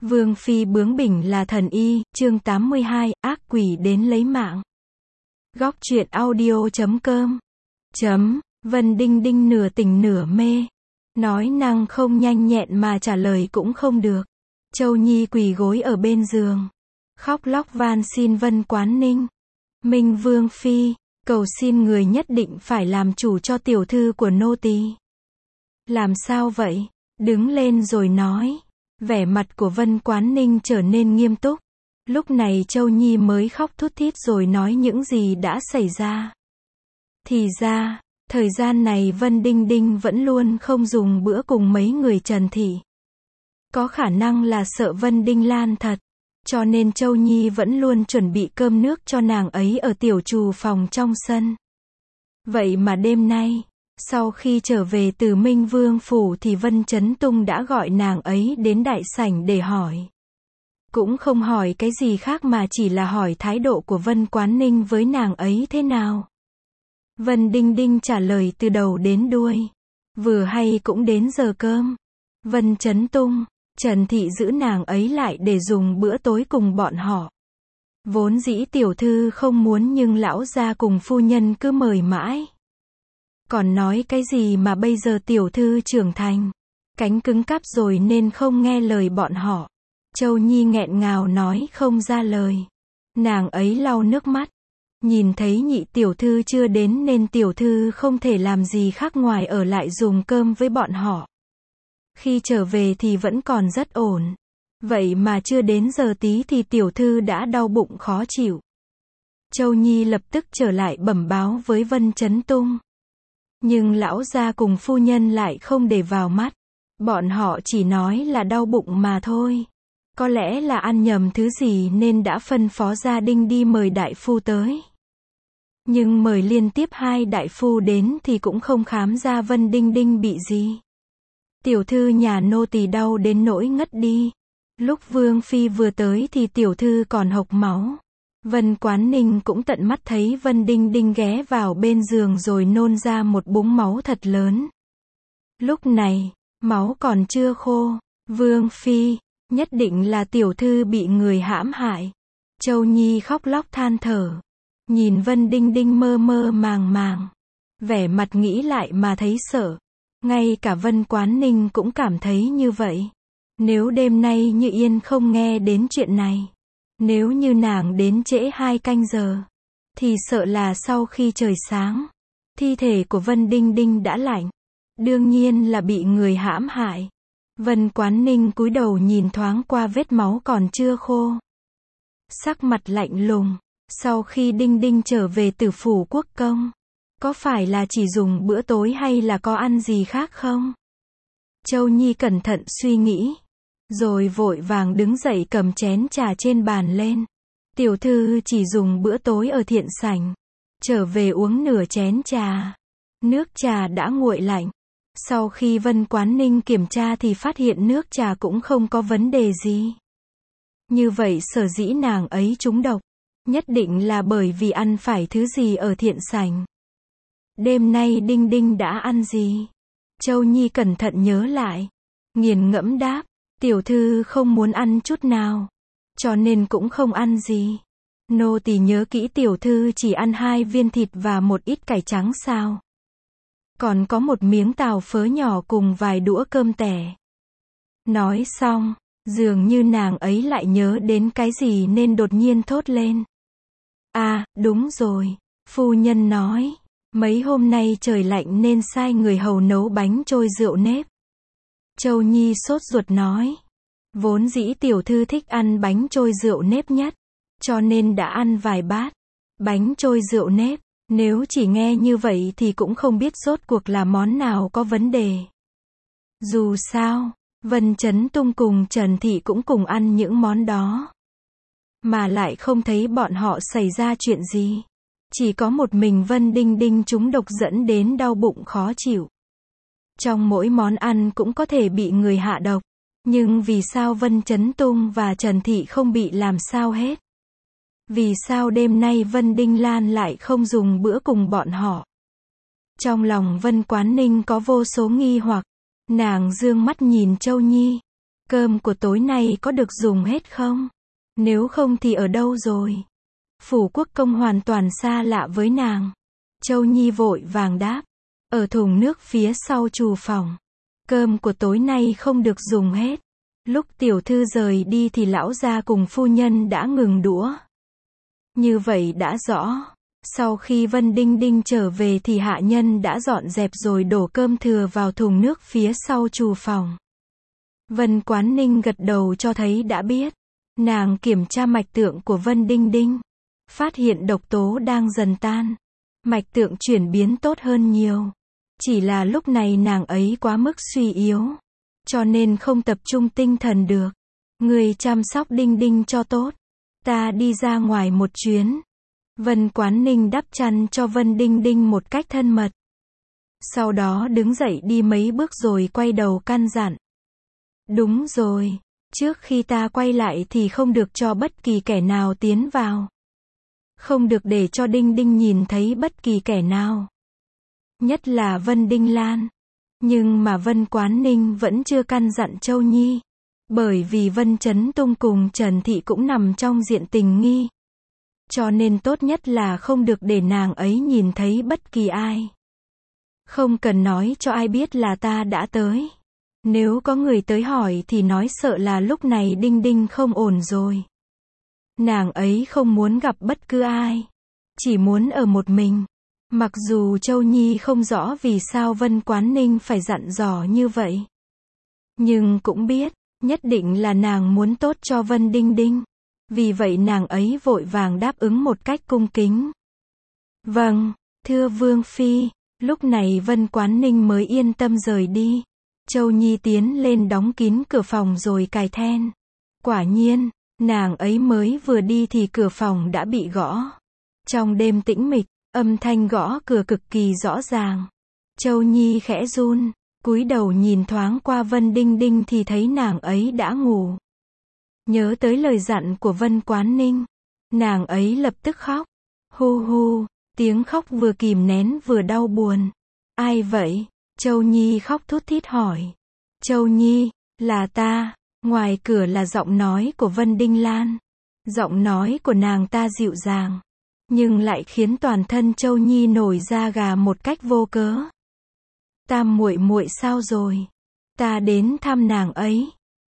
Vương phi bướng bỉnh là thần y, chương 82, ác quỷ đến lấy mạng. Góc truyện audio.com. Vân Đinh Đinh nửa tỉnh nửa mê. Nói năng không nhanh nhẹn mà trả lời cũng không được. Châu Nhi quỳ gối ở bên giường. Khóc lóc van xin Vân Quán Ninh. Minh Vương phi, cầu xin người nhất định phải làm chủ cho tiểu thư của nô tỳ. Làm sao vậy? Đứng lên rồi nói. Vẻ mặt của Vân Quán Ninh trở nên nghiêm túc. Lúc này Châu Nhi mới khóc thút thít rồi nói những gì đã xảy ra. Thì ra, thời gian này Vân Đinh Đinh vẫn luôn không dùng bữa cùng mấy người Trần Thị. Có khả năng là sợ Vân Đinh Lan thật. Cho nên Châu Nhi vẫn luôn chuẩn bị cơm nước cho nàng ấy ở tiểu trù phòng trong sân. Vậy mà đêm nay, sau khi trở về từ Minh Vương phủ thì Vân Chấn Tung đã gọi nàng ấy đến đại sảnh để hỏi. Cũng không hỏi cái gì khác mà chỉ là hỏi thái độ của Vân Quán Ninh với nàng ấy thế nào. Vân Đinh Đinh trả lời từ đầu đến đuôi. Vừa hay cũng đến giờ cơm. Vân Chấn Tung, Trần Thị giữ nàng ấy lại để dùng bữa tối cùng bọn họ. Vốn dĩ tiểu thư không muốn nhưng lão gia cùng phu nhân cứ mời mãi. Còn nói cái gì mà bây giờ tiểu thư trưởng thành, cánh cứng cáp rồi nên không nghe lời bọn họ. Châu Nhi nghẹn ngào nói không ra lời. Nàng ấy lau nước mắt. Nhìn thấy nhị tiểu thư chưa đến nên tiểu thư không thể làm gì khác ngoài ở lại dùng cơm với bọn họ. Khi trở về thì vẫn còn rất ổn. Vậy mà chưa đến giờ tí thì tiểu thư đã đau bụng khó chịu. Châu Nhi lập tức trở lại bẩm báo với Vân Chấn Tung. Nhưng lão gia cùng phu nhân lại không để vào mắt. Bọn họ chỉ nói là đau bụng mà thôi. Có lẽ là ăn nhầm thứ gì nên đã phân phó gia đình đi mời đại phu tới. Nhưng mời liên tiếp 2 đại phu đến thì cũng không khám ra Vân Đinh Đinh bị gì. Tiểu thư nhà nô tỳ đau đến nỗi ngất đi. Lúc Vương phi vừa tới thì tiểu thư còn hộc máu. Vân Quán Ninh cũng tận mắt thấy Vân Đinh Đinh ghé vào bên giường rồi nôn ra một búng máu thật lớn. Lúc này, máu còn chưa khô. Vương phi, nhất định là tiểu thư bị người hãm hại. Châu Nhi khóc lóc than thở. Nhìn Vân Đinh Đinh mơ mơ màng màng. Vẻ mặt nghĩ lại mà thấy sợ. Ngay cả Vân Quán Ninh cũng cảm thấy như vậy. Nếu đêm nay Như Yên không nghe đến chuyện này. Nếu như nàng đến trễ 2 canh giờ. Thì sợ là sau khi trời sáng. Thi thể của Vân Đinh Đinh đã lạnh. Đương nhiên là bị người hãm hại. Vân Quán Ninh cúi đầu nhìn thoáng qua vết máu còn chưa khô. Sắc mặt lạnh lùng. Sau khi Đinh Đinh trở về từ phủ quốc công. Có phải là chỉ dùng bữa tối hay là có ăn gì khác không? Châu Nhi cẩn thận suy nghĩ. Rồi vội vàng đứng dậy cầm chén trà trên bàn lên. Tiểu thư chỉ dùng bữa tối ở thiện sảnh. Trở về uống nửa chén trà. Nước trà đã nguội lạnh. Sau khi Vân Quán Ninh kiểm tra thì phát hiện nước trà cũng không có vấn đề gì. Như vậy sở dĩ nàng ấy trúng độc. Nhất định là bởi vì ăn phải thứ gì ở thiện sảnh. Đêm nay Đinh Đinh đã ăn gì? Châu Nhi cẩn thận nhớ lại. Nghiền ngẫm đáp. Tiểu thư không muốn ăn chút nào. Cho nên cũng không ăn gì. Nô tỳ nhớ kỹ tiểu thư chỉ ăn 2 viên thịt và một ít cải trắng sao. Còn có một miếng tàu phớ nhỏ cùng vài đũa cơm tẻ. Nói xong, dường như nàng ấy lại nhớ đến cái gì nên đột nhiên thốt lên. À, đúng rồi. Phu nhân nói. Mấy hôm nay trời lạnh nên sai người hầu nấu bánh trôi rượu nếp. Châu Nhi sốt ruột nói. Vốn dĩ tiểu thư thích ăn bánh trôi rượu nếp nhất. Cho nên đã ăn vài bát. Bánh trôi rượu nếp. Nếu chỉ nghe như vậy thì cũng không biết rốt cuộc là món nào có vấn đề. Dù sao, Vân Chấn Tung cùng Trần Thị cũng cùng ăn những món đó. Mà lại không thấy bọn họ xảy ra chuyện gì. Chỉ có một mình Vân Đinh Đinh trúng độc dẫn đến đau bụng khó chịu. Trong mỗi món ăn cũng có thể bị người hạ độc. Nhưng vì sao Vân Chấn Tung và Trần Thị không bị làm sao hết? Vì sao đêm nay Vân Đinh Lan lại không dùng bữa cùng bọn họ? Trong lòng Vân Quán Ninh có vô số nghi hoặc. Nàng dương mắt nhìn Châu Nhi. Cơm của tối nay có được dùng hết không? Nếu không thì ở đâu rồi? Phủ Quốc Công hoàn toàn xa lạ với nàng. Châu Nhi vội vàng đáp. Ở thùng nước phía sau trù phòng. Cơm của tối nay không được dùng hết. Lúc tiểu thư rời đi thì lão gia cùng phu nhân đã ngừng đũa. Như vậy đã rõ. Sau khi Vân Đinh Đinh trở về thì hạ nhân đã dọn dẹp rồi đổ cơm thừa vào thùng nước phía sau trù phòng. Vân Quán Ninh gật đầu cho thấy đã biết. Nàng kiểm tra mạch tượng của Vân Đinh Đinh. Phát hiện độc tố đang dần tan. Mạch tượng chuyển biến tốt hơn nhiều. Chỉ là lúc này nàng ấy quá mức suy yếu. Cho nên không tập trung tinh thần được. Người chăm sóc Đinh Đinh cho tốt. Ta đi ra ngoài một chuyến. Vân Quán Ninh đắp chăn cho Vân Đinh Đinh một cách thân mật. Sau đó đứng dậy đi mấy bước rồi quay đầu căn dặn. Đúng rồi, trước khi ta quay lại thì không được cho bất kỳ kẻ nào tiến vào. Không được để cho Đinh Đinh nhìn thấy bất kỳ kẻ nào. Nhất là Vân Đinh Lan. Nhưng mà Vân Quán Ninh vẫn chưa căn dặn Châu Nhi. Bởi vì Vân Chấn Tung cùng Trần Thị cũng nằm trong diện tình nghi. Cho nên tốt nhất là không được để nàng ấy nhìn thấy bất kỳ ai. Không cần nói cho ai biết là ta đã tới. Nếu có người tới hỏi thì nói sợ là lúc này Đinh Đinh không ổn rồi. Nàng ấy không muốn gặp bất cứ ai. Chỉ muốn ở một mình. Mặc dù Châu Nhi không rõ vì sao Vân Quán Ninh phải dặn dò như vậy. Nhưng cũng biết, nhất định là nàng muốn tốt cho Vân Đinh Đinh. Vì vậy nàng ấy vội vàng đáp ứng một cách cung kính. Vâng, thưa Vương Phi. Lúc này Vân Quán Ninh mới yên tâm rời đi. Châu Nhi tiến lên đóng kín cửa phòng rồi cài then. Quả nhiên, nàng ấy mới vừa đi thì cửa phòng đã bị gõ. Trong đêm tĩnh mịch, âm thanh gõ cửa cực kỳ rõ ràng. Châu Nhi khẽ run, cúi đầu nhìn thoáng qua Vân Đinh Đinh thì thấy nàng ấy đã ngủ. Nhớ tới lời dặn của Vân Quán Ninh, nàng ấy lập tức khóc. Hu hu, tiếng khóc vừa kìm nén vừa đau buồn. Ai vậy? Châu Nhi khóc thút thít hỏi. Châu Nhi, là ta. Ngoài cửa là giọng nói của Vân Đinh Lan. Giọng nói của nàng ta dịu dàng, nhưng lại khiến toàn thân Châu Nhi nổi da gà một cách vô cớ. Tam muội muội sao rồi? Ta đến thăm nàng ấy.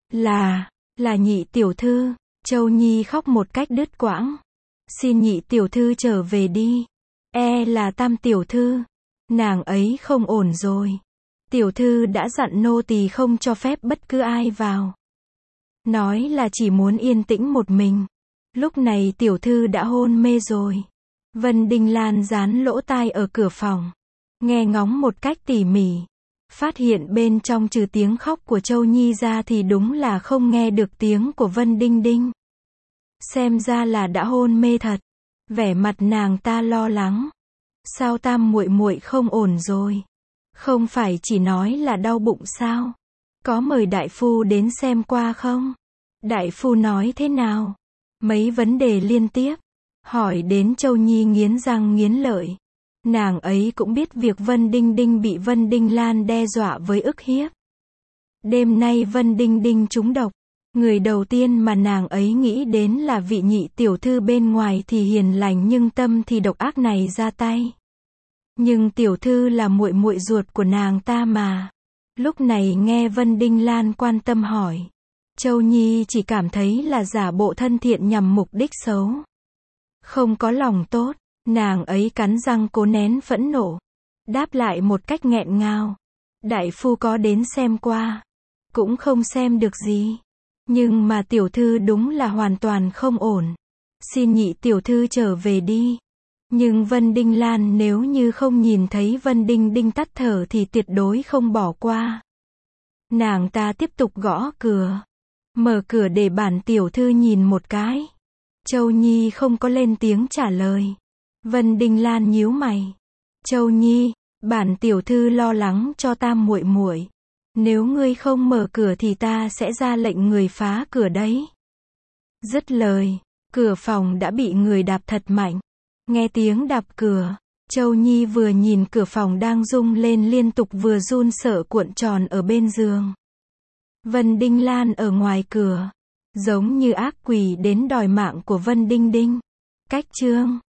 Là nhị tiểu thư. Châu Nhi khóc một cách đứt quãng. Xin nhị tiểu thư trở về đi. Là Tam tiểu thư. Nàng ấy không ổn rồi. Tiểu thư đã dặn nô tỳ không cho phép bất cứ ai vào. Nói là chỉ muốn yên tĩnh một mình. Lúc này tiểu thư đã hôn mê rồi. Vân Đinh Lan dán lỗ tai ở cửa phòng. Nghe ngóng một cách tỉ mỉ. Phát hiện bên trong trừ tiếng khóc của Châu Nhi ra thì đúng là không nghe được tiếng của Vân Đinh Đinh. Xem ra là đã hôn mê thật. Vẻ mặt nàng ta lo lắng. Sao Tam muội muội không ổn rồi? Không phải chỉ nói là đau bụng sao? Có mời đại phu đến xem qua không? Đại phu nói thế nào? Mấy vấn đề liên tiếp. Hỏi đến Châu Nhi nghiến răng nghiến lợi. Nàng ấy cũng biết việc Vân Đinh Đinh bị Vân Đinh Lan đe dọa với ức hiếp. Đêm nay Vân Đinh Đinh trúng độc. Người đầu tiên mà nàng ấy nghĩ đến là vị nhị tiểu thư bên ngoài thì hiền lành nhưng tâm thì độc ác này ra tay. Nhưng tiểu thư là muội muội ruột của nàng ta mà. Lúc này nghe Vân Đinh Lan quan tâm hỏi. Châu Nhi chỉ cảm thấy là giả bộ thân thiện nhằm mục đích xấu. Không có lòng tốt. Nàng ấy cắn răng cố nén phẫn nộ. Đáp lại một cách nghẹn ngào. Đại phu có đến xem qua. Cũng không xem được gì. Nhưng mà tiểu thư đúng là hoàn toàn không ổn. Xin nhị tiểu thư trở về đi. Nhưng Vân Đinh Lan nếu như không nhìn thấy Vân Đinh Đinh tắt thở thì tuyệt đối không bỏ qua. Nàng ta tiếp tục gõ cửa. Mở cửa để bản tiểu thư nhìn một cái. Châu Nhi không có lên tiếng trả lời. Vân Đinh Lan nhíu mày. Châu Nhi, bản tiểu thư lo lắng cho Tam muội muội. Nếu ngươi không mở cửa thì ta sẽ ra lệnh người phá cửa đấy. Dứt lời, cửa phòng đã bị người đạp thật mạnh. Nghe tiếng đạp cửa, Châu Nhi vừa nhìn cửa phòng đang rung lên liên tục vừa run sợ cuộn tròn ở bên giường. Vân Đinh Lan ở ngoài cửa, giống như ác quỷ đến đòi mạng của Vân Đinh Đinh. Cách chương